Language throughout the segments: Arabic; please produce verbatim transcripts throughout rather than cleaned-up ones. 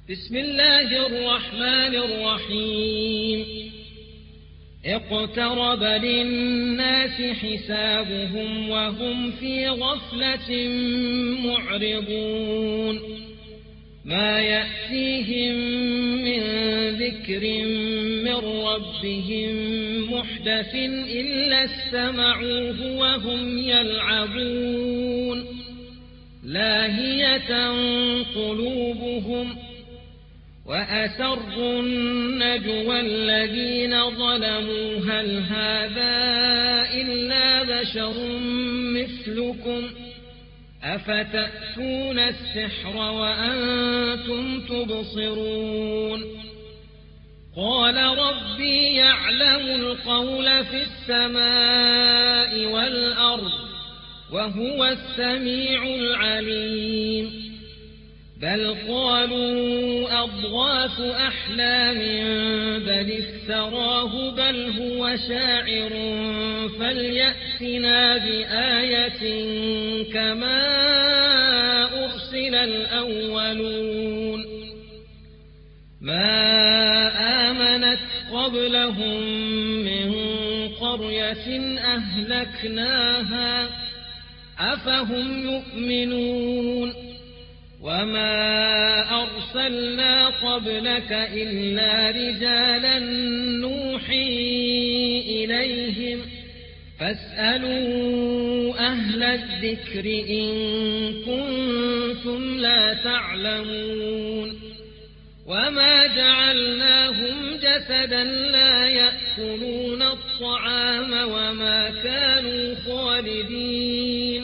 بسم الله الرحمن الرحيم اقترب للناس حسابهم وهم في غفلة معرضون ما يأتيهم من ذكر من ربهم محدث إلا استمعوه وهم يلعبون لاهية قلوبهم وأسروا النجوى الذين ظلموا هل هذا إلا بشر مثلكم أفتأتون السحر وأنتم تبصرون قال ربي يعلم القول في السماء والأرض وهو السميع العليم بل قالوا أضغاث أحلام بل افتراه بل هو شاعر فليأتنا بآية كما أرسل الأولون ما آمنت قبلهم من قرية أهلكناها أفهم يؤمنون وما أرسلنا قبلك إلا رجالا نوحي إليهم فاسألوا أهل الذكر إن كنتم لا تعلمون وما جعلناهم جسدا لا يأكلون الطعام وما كانوا خالدين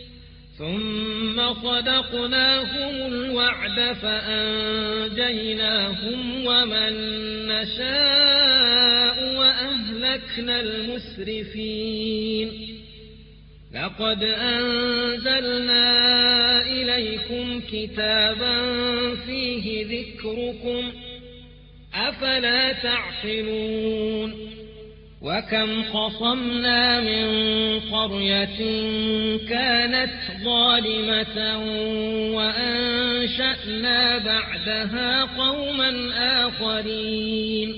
ثم صدقناهم الوعد فأنجيناهم ومن نشاء وأهلكنا المسرفين لقد أنزلنا إليكم كتابا فيه ذكركم أفلا تعقلون وكم قصمنا من قرية كانت ظالمة وأنشأنا بعدها قوما آخرين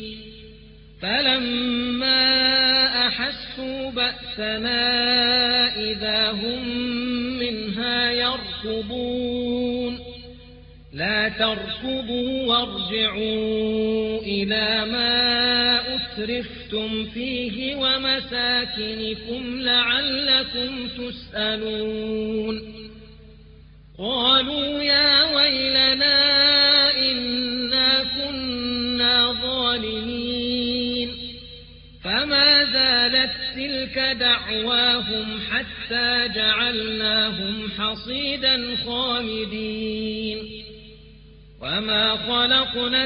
فلما أحسوا بأسنا إذا هم منها يركضون لا تركضوا وارجعوا إلى ما أترفتم فيه ومساكنكم لعلكم تسألون قالوا يا ويلنا إنا كنا ظالمين فما زالت تلك دعواهم حتى جعلناهم حصيدا خامدين وما خلقنا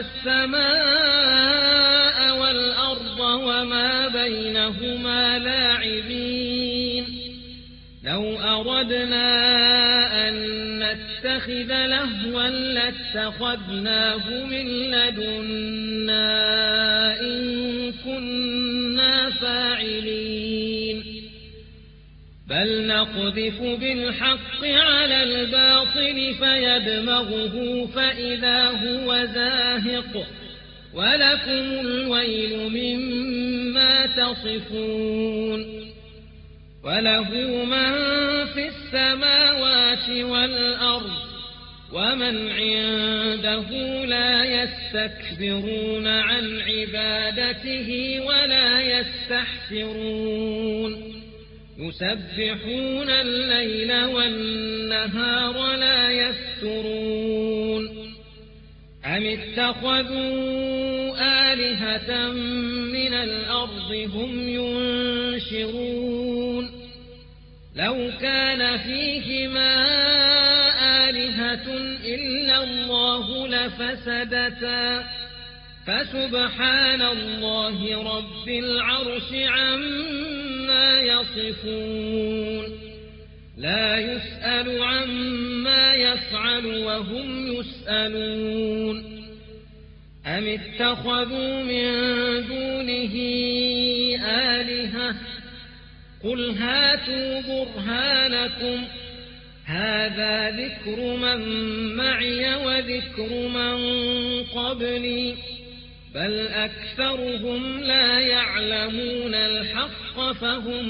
السماء والأرض وما بينهما لاعبين لو أردنا أن نتخذ لهوا لاتخذناه من لدنا إن كنا فاعلين بل نقذف بالحق على الباطل فيدمغه فإذا هو زاهق ولكم الويل مما تصفون وله من في السماوات والأرض ومن عنده لا يستكبرون عن عبادته ولا يستحسرون يسبحون الليل والنهار لا يفترون أم اتخذوا آلهة من الأرض هم ينشرون لو كان فيهما آلهة إلا الله لفسدتا فسبحان الله رب العرش عما يصفون لا يسأل عما يفعل وهم يسألون أم اتخذوا من دونه آلهة قل هاتوا برهانكم هذا ذكر من معي وذكر من قبلي بل أكثرهم لا يعلمون الحق فهم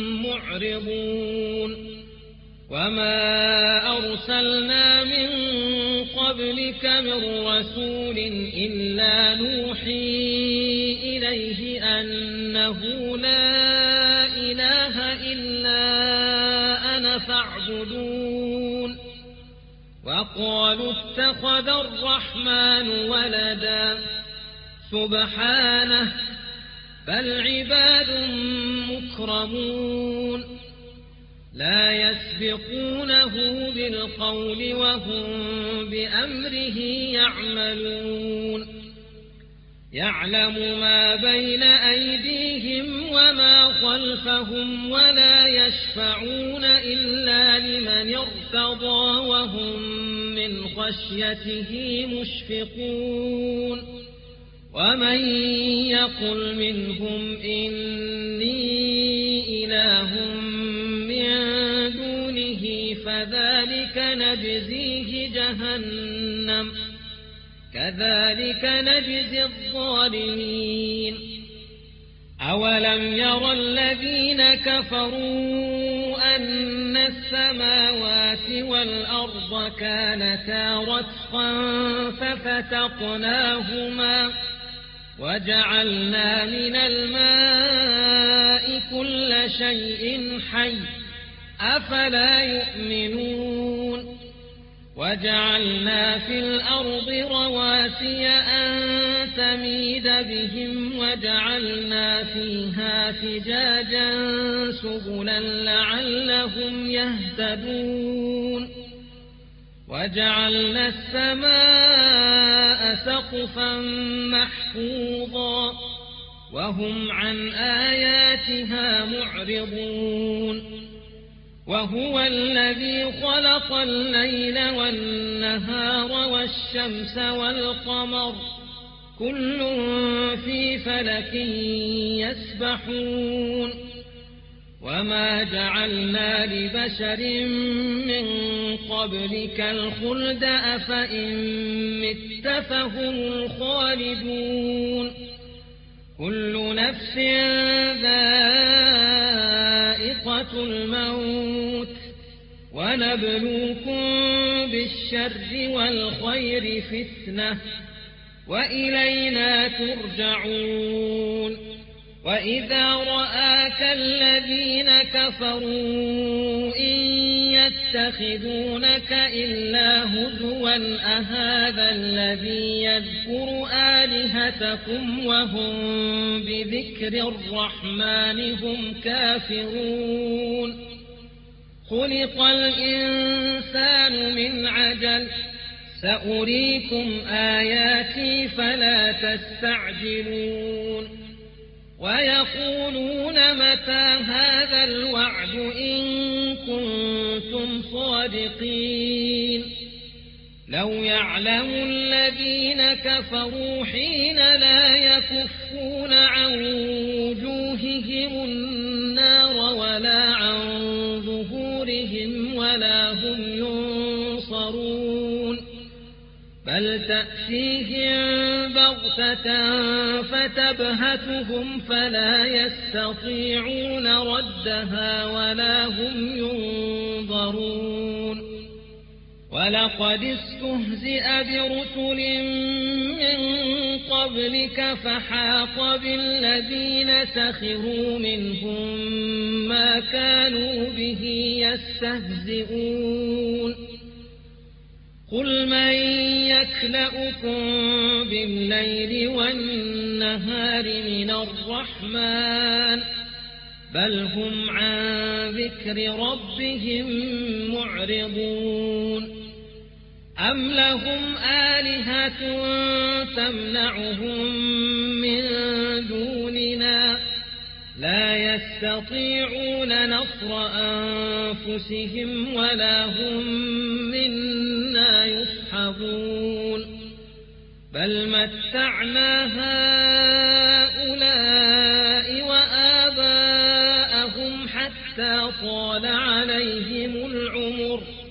معرضون وما أرسلنا من قبلك من رسول إلا نوحي إليه أنه لا إله إلا أنا فاعبدون وقالوا اتخذ الرحمن ولدا سبحانه بل عباد مكرمون لا يسبقونه بالقول وهم بأمره يعملون يعلم ما بين أيديهم وما خلفهم ولا يشفعون إلا لمن ارتضى وهم من خشيته مشفقون ومن يقل منهم إني إله من دونه فذلك نجزيه جهنم كذلك نجزي الظالمين أولم ير الذين كفروا أن السماوات والأرض كانتا رتقا ففتقناهما وجعلنا من الماء كل شيء حي أفلا يؤمنون وجعلنا في الأرض رواسي أن تميد بهم وجعلنا فيها فجاجا سبلا لعلهم يهتدون وجعلنا السماء سقفا محفوظا وهم عن آياتها معرضون وهو الذي خلق الليل والنهار والشمس والقمر كل في فلك يسبحون وما جعلنا لبشر من قبلك الخلد أفإن مت فهم الخالدون كل نفس ذائقة الموت ونبلوكم بالشر والخير فتنة وإلينا ترجعون وإذا رآك الذين كفروا إن يتخذونك إلا هزوا أهذا الذي يذكر آلهتكم وهم بذكر الرحمن هم كافرون خلق الإنسان من عجل سأريكم آياتي فلا تستعجلون ويقولون متى هذا الوعد إن كنتم صادقين لو يعلم الذين كفروا حين لا يكفون عن وجوههم النار ولا عن ظهورهم ولا هم ينصرون بل تأتيهم بغتة فتبهتهم فلا يستطيعون ردها ولا هم ينظرون ولقد استهزئ برسل من قبلك فحاق بالذين سخروا منهم ما كانوا به يستهزئون قل من يكلؤكم بالليل والنهار من الرحمن بل هم عن ذكر ربهم معرضون أم لهم آلهة تمنعهم من دوننا لا يستطيعون نصر أنفسهم ولا هم منا يصحبون بل متعنا هؤلاء وآباءهم حتى طال عليهم العمر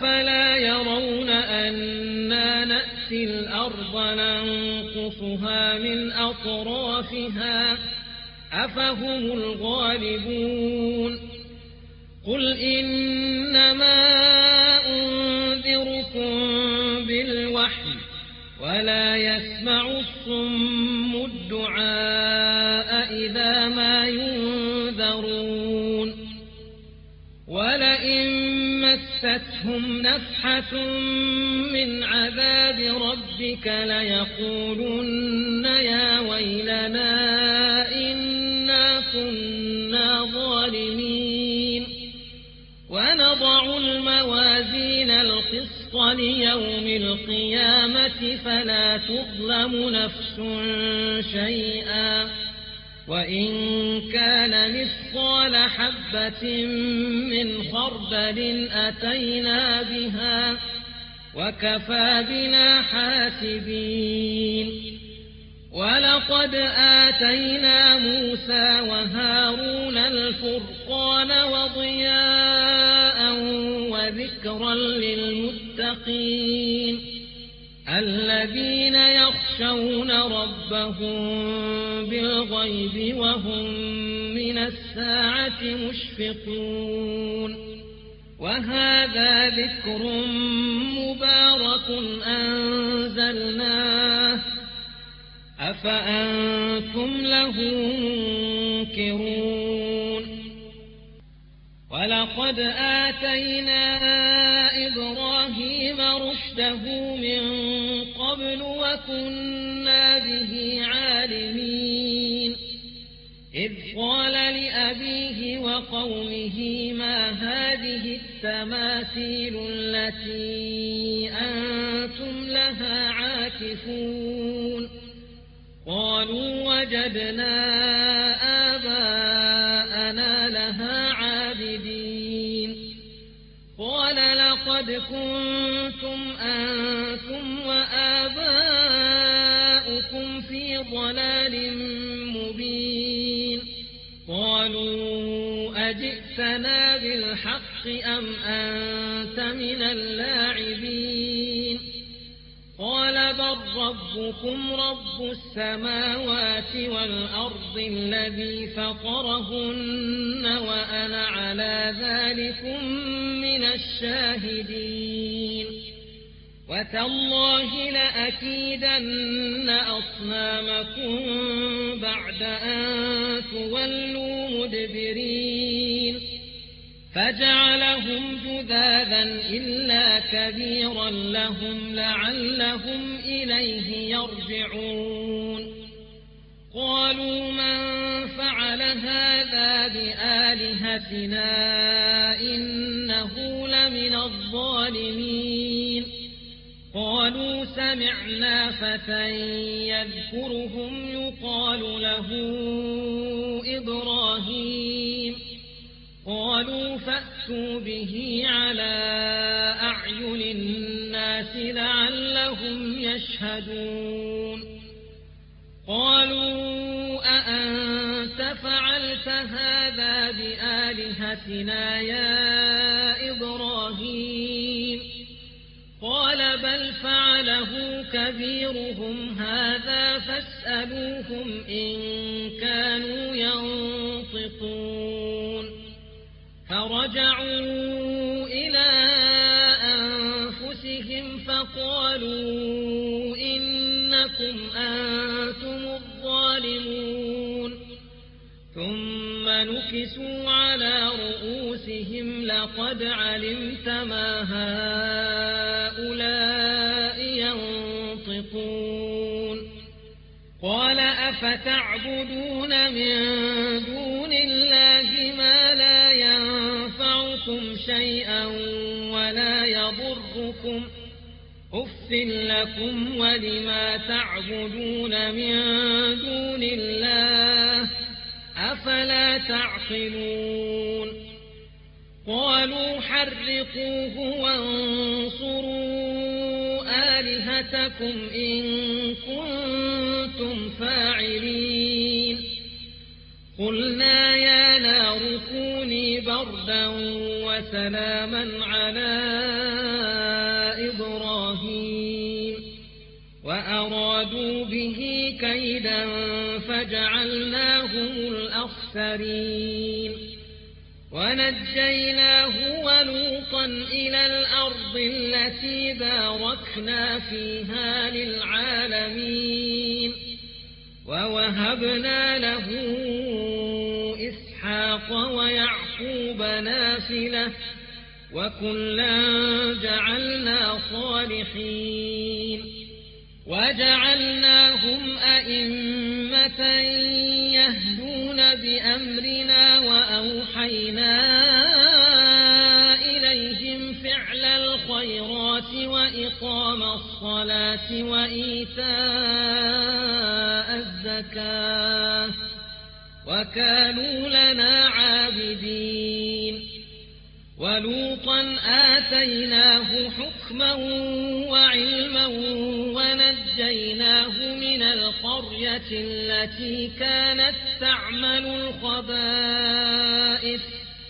أفلا يرون أنا نأتي الأرض ننقصها من أطرافها أفهم الغالبون قل إنما أنذركم بالوحي ولا يسمع الصم الدعاء إذا ما ينذرون ولئن مستهم نفحة من عذاب ربك ليقولن يا ويلنا إنا كنا ظالمين ونضع الموازين القسط ليوم القيامة فلا تظلم نفس شيئا وإن كان مثقال حبة من خردل أتينا بها وكفى بنا حاسبين ولقد آتينا موسى وهارون الفرقان وضياء وذكرا للمتقين الذين يخشون ربهم بالغيب وهم من الساعة مشفقون وهذا ذكر مبارك أنزلناه أفأنتم له منكرون ولقد آتينا إبراهيم رشده من قبل وكنا به عالمين إذ قال لأبيه وقومه ما هذه التماثيل التي أنتم لها عاكفون قالوا وجدنا آباءنا لها عابدين قال لقد كنتم أنتم وآباؤكم في ضلال مبين قالوا أجئتنا بالحق أم أنت من اللاعبين قال بل ربكم رب السماوات والأرض الذي فطرهن وأنا على ذلكم من الشاهدين وتالله لأكيدن أصنامكم بعد أن تولوا مدبرين فجعلهم جذاذا إلا كبيرا لهم لعلهم إليه يرجعون قالوا من فعل هذا بآلهتنا إنه لمن الظالمين قالوا سمعنا فتى يذكرهم يقال له إبراهيم قالوا فأتوا به على أعين الناس لعلهم يشهدون قالوا أأنت فعلت هذا بآلهتنا يا إبراهيم قال بل فعله كبيرهم هذا فاسألوهم إن كانوا ينطقون فرجعوا إلى أنفسهم فقالوا إنكم أنتم الظالمون ثم نكسوا على رؤوسهم لقد علمت ما هؤلاء ينطقون قال أفتعبدون من دون الله ما لا ينفعكم شيئا ولا يضركم أف لكم ولما تعبدون من دون الله أفلا تعقلون قالوا حرقوه وانصروا آلهتكم إن كنتم فاعلين قلنا يا نار كوني بردا وسلاما على إبراهيم وأرادوا به كيدا فجعلناهم الأخسرين ونجيناه ولوطا إلى الأرض التي باركنا فيها للعالمين ووهبنا له إسحاق ويعقوب نافلة وكلا جعلنا صالحين وجعلناهم أئمة يهدون بأمرنا وأوحينا إليهم فعل الخيرات وإقام الصلاة وإيتاء الزكاة وكانوا لنا عابدين ولوطا آتيناه حكما وعلما ونجيناه من القرية التي كانت تعمل الخبائث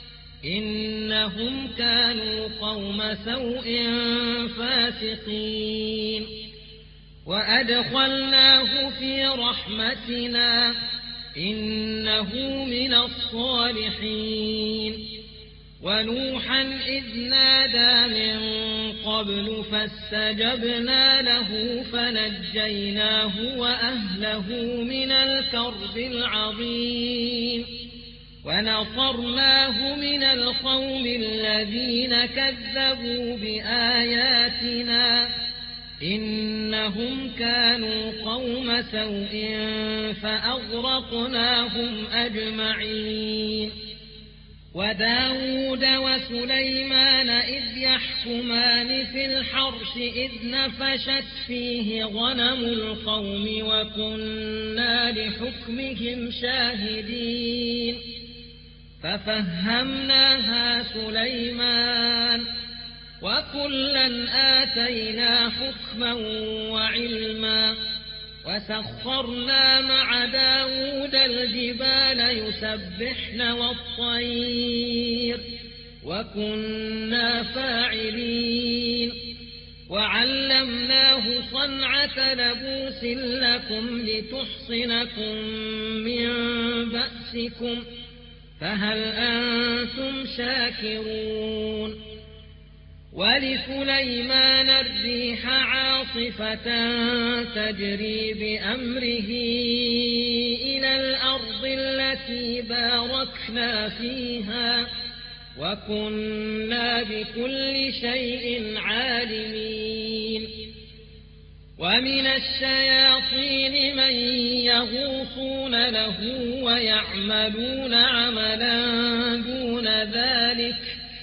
إنهم كانوا قوم سوء فاسقين وأدخلناه في رحمتنا إنه من الصالحين ونوحا إذ نادى من قبل فاستجبنا له فنجيناه وأهله من الكرب العظيم ونصرناه من القوم الذين كذبوا بآياتنا إنهم كانوا قوم سوء فأغرقناهم أجمعين وداود وسليمان إذ يحكمان في الحرث إذ نفشت فيه غنم القوم وكنا لحكمهم شاهدين ففهمناها سليمان وكلا آتينا حكما وعلما وسخرنا مع داود الجبال يسبحن والطير وكنا فاعلين وعلمناه صنعة لبوس لكم لتحصنكم من بأسكم فهل أنتم شاكرون ولسليمان الريح عاصفة تجري بأمره إلى الأرض التي باركنا فيها وكنا بكل شيء عالمين ومن الشياطين من يغوصون له ويعملون عملا دون ذلك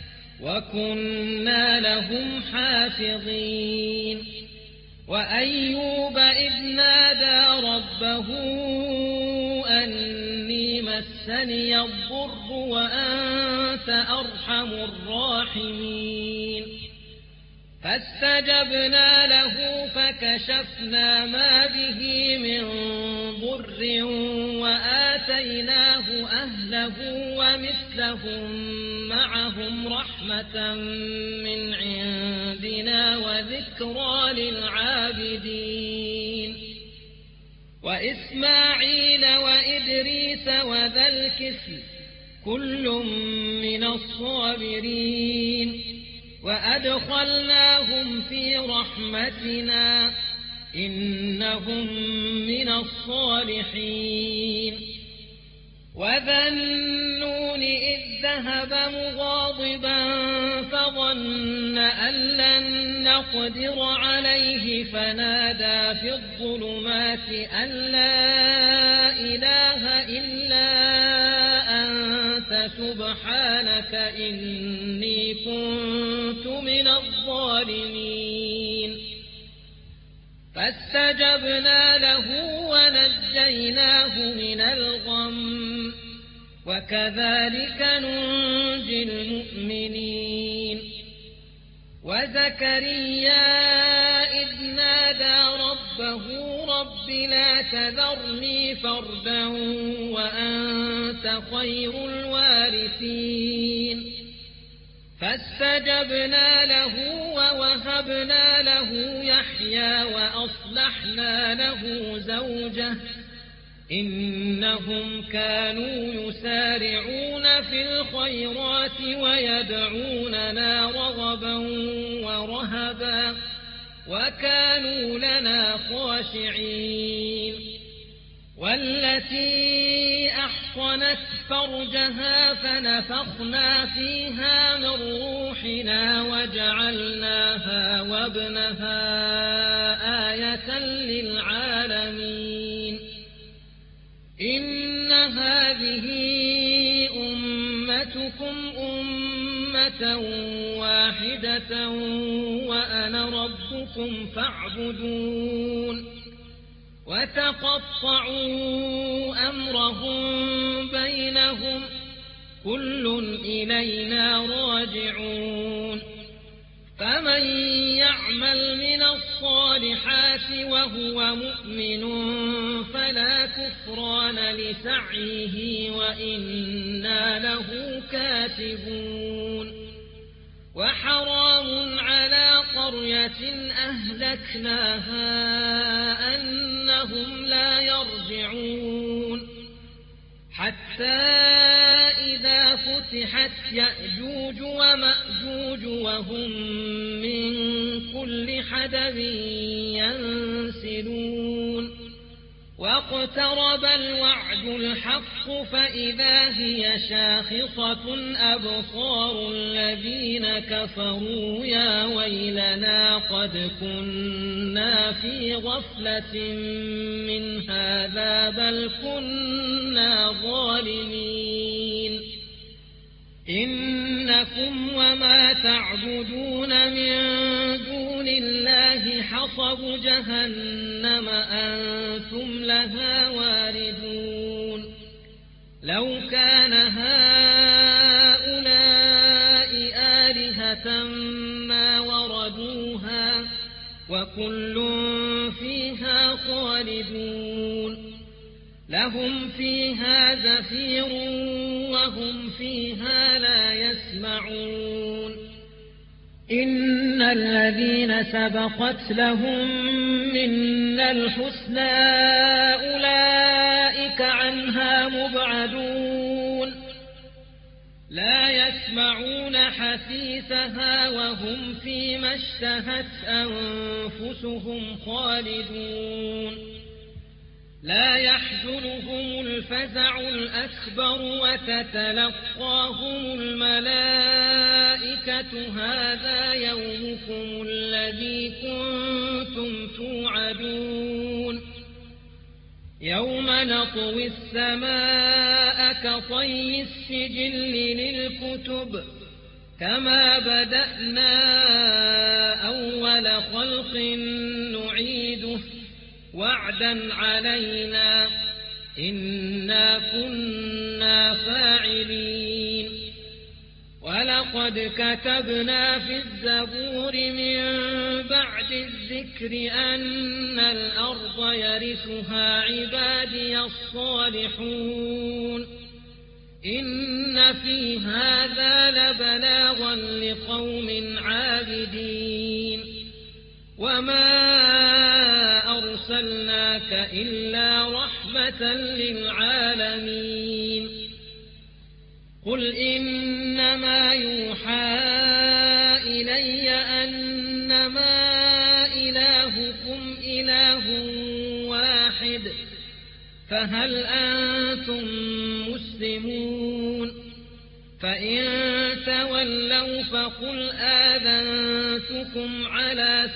وكنا لهم حافظين وأيوب إذ نادى ربه أني مسني الضر وأنت أرحم الراحمين فاستجبنا له فكشفنا ما به من ضر وآتيناه أهله ومثلهم معهم رحمة من عندنا وذكرى للعابدين وإسماعيل وإدريس وذا الكفل كل من الصابرين وأدخلناهم في رحمتنا إنهم من الصالحين وذا النون إذ ذهب مغاضبا فظن أن لن نقدر عليه فنادى في الظلمات أن لا إله إلا أنت سبحانك إني كنت من الظالمين فاستجبنا له ونجيناه من الغم وكذلك ننجي المؤمنين وزكريا إذ نادى ربه رب لا تذرني فردا وأنت خير الوارثين فاستجبنا له ووهبنا له يحيى وأصلحنا له زوجه إنهم كانوا يسارعون في الخيرات ويدعوننا رغبا ورهبا وكانوا لنا خاشعين والتي أحصنت فرجها فنفخنا فيها من روحنا وجعلناها وابنها آية للعالمين إن هذه أمتكم أمة واحدة وأنا ربكم فاعبدون وتقطعوا أمرهم بينهم كل إلينا راجعون فمن يعمل من الصالحات وهو مؤمن فلا كفران لسعيه وإنا له كاتبون وحرام على قرية أهلكناها أنهم لا يرجعون حتى إذا فتحت يأجوج ومأجوج وهم من كل حدب ينسلون واقترب الوعد الحق فإذا هي شاخصة أبصار الذين كفروا يا ويلنا قد كنا في غفلة من هذا بل كنا ظالمين إنكم وما تعبدون من دون الله حصب جهنم أنتم لها واردون لو كان هؤلاء آلهة ما وردوها وكل فيها خالدون لهم فيها زفير وهم فيها لا يسمعون إن الذين سبقت لهم منا الحسنى أولئك عنها مبعدون لا يسمعون حسيسها وهم فيما اشتهت أنفسهم خالدون لا يحزنهم الفزع الأكبر وتتلقاهم الملائكة هذا يومكم الذي كنتم توعدون يوم نطوي السماء كطي السجل للكتب كما بدأنا أول خلق نعيده وعدا علينا إنا كنا فاعلين ولقد كتبنا في الزبور من بعد الذكر أن الأرض يرثها عبادي الصالحون إن في هذا لبلاغا لقوم عابدين وما أرسلناك إلا رحمة للعالمين قل إنما يوحى إلي أنما إلهكم إله واحد فهل أنتم مسلمون فإن تولوا فقل آذنتكم على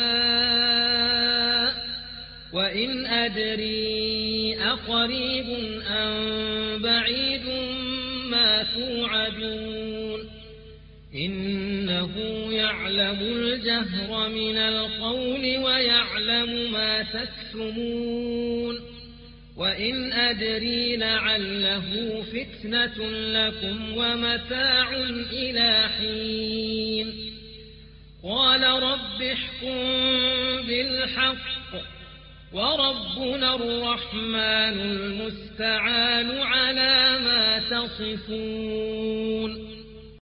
سواء وإن أدري أقريب أم بعيد ما توعدون إنه يعلم الجهر من القول ويعلم ما تكتمون وإن أدري لعله فتنة لكم ومتاع إلى حين قال رب احكم بالحق وربنا الرحمن المستعان على ما تصفون.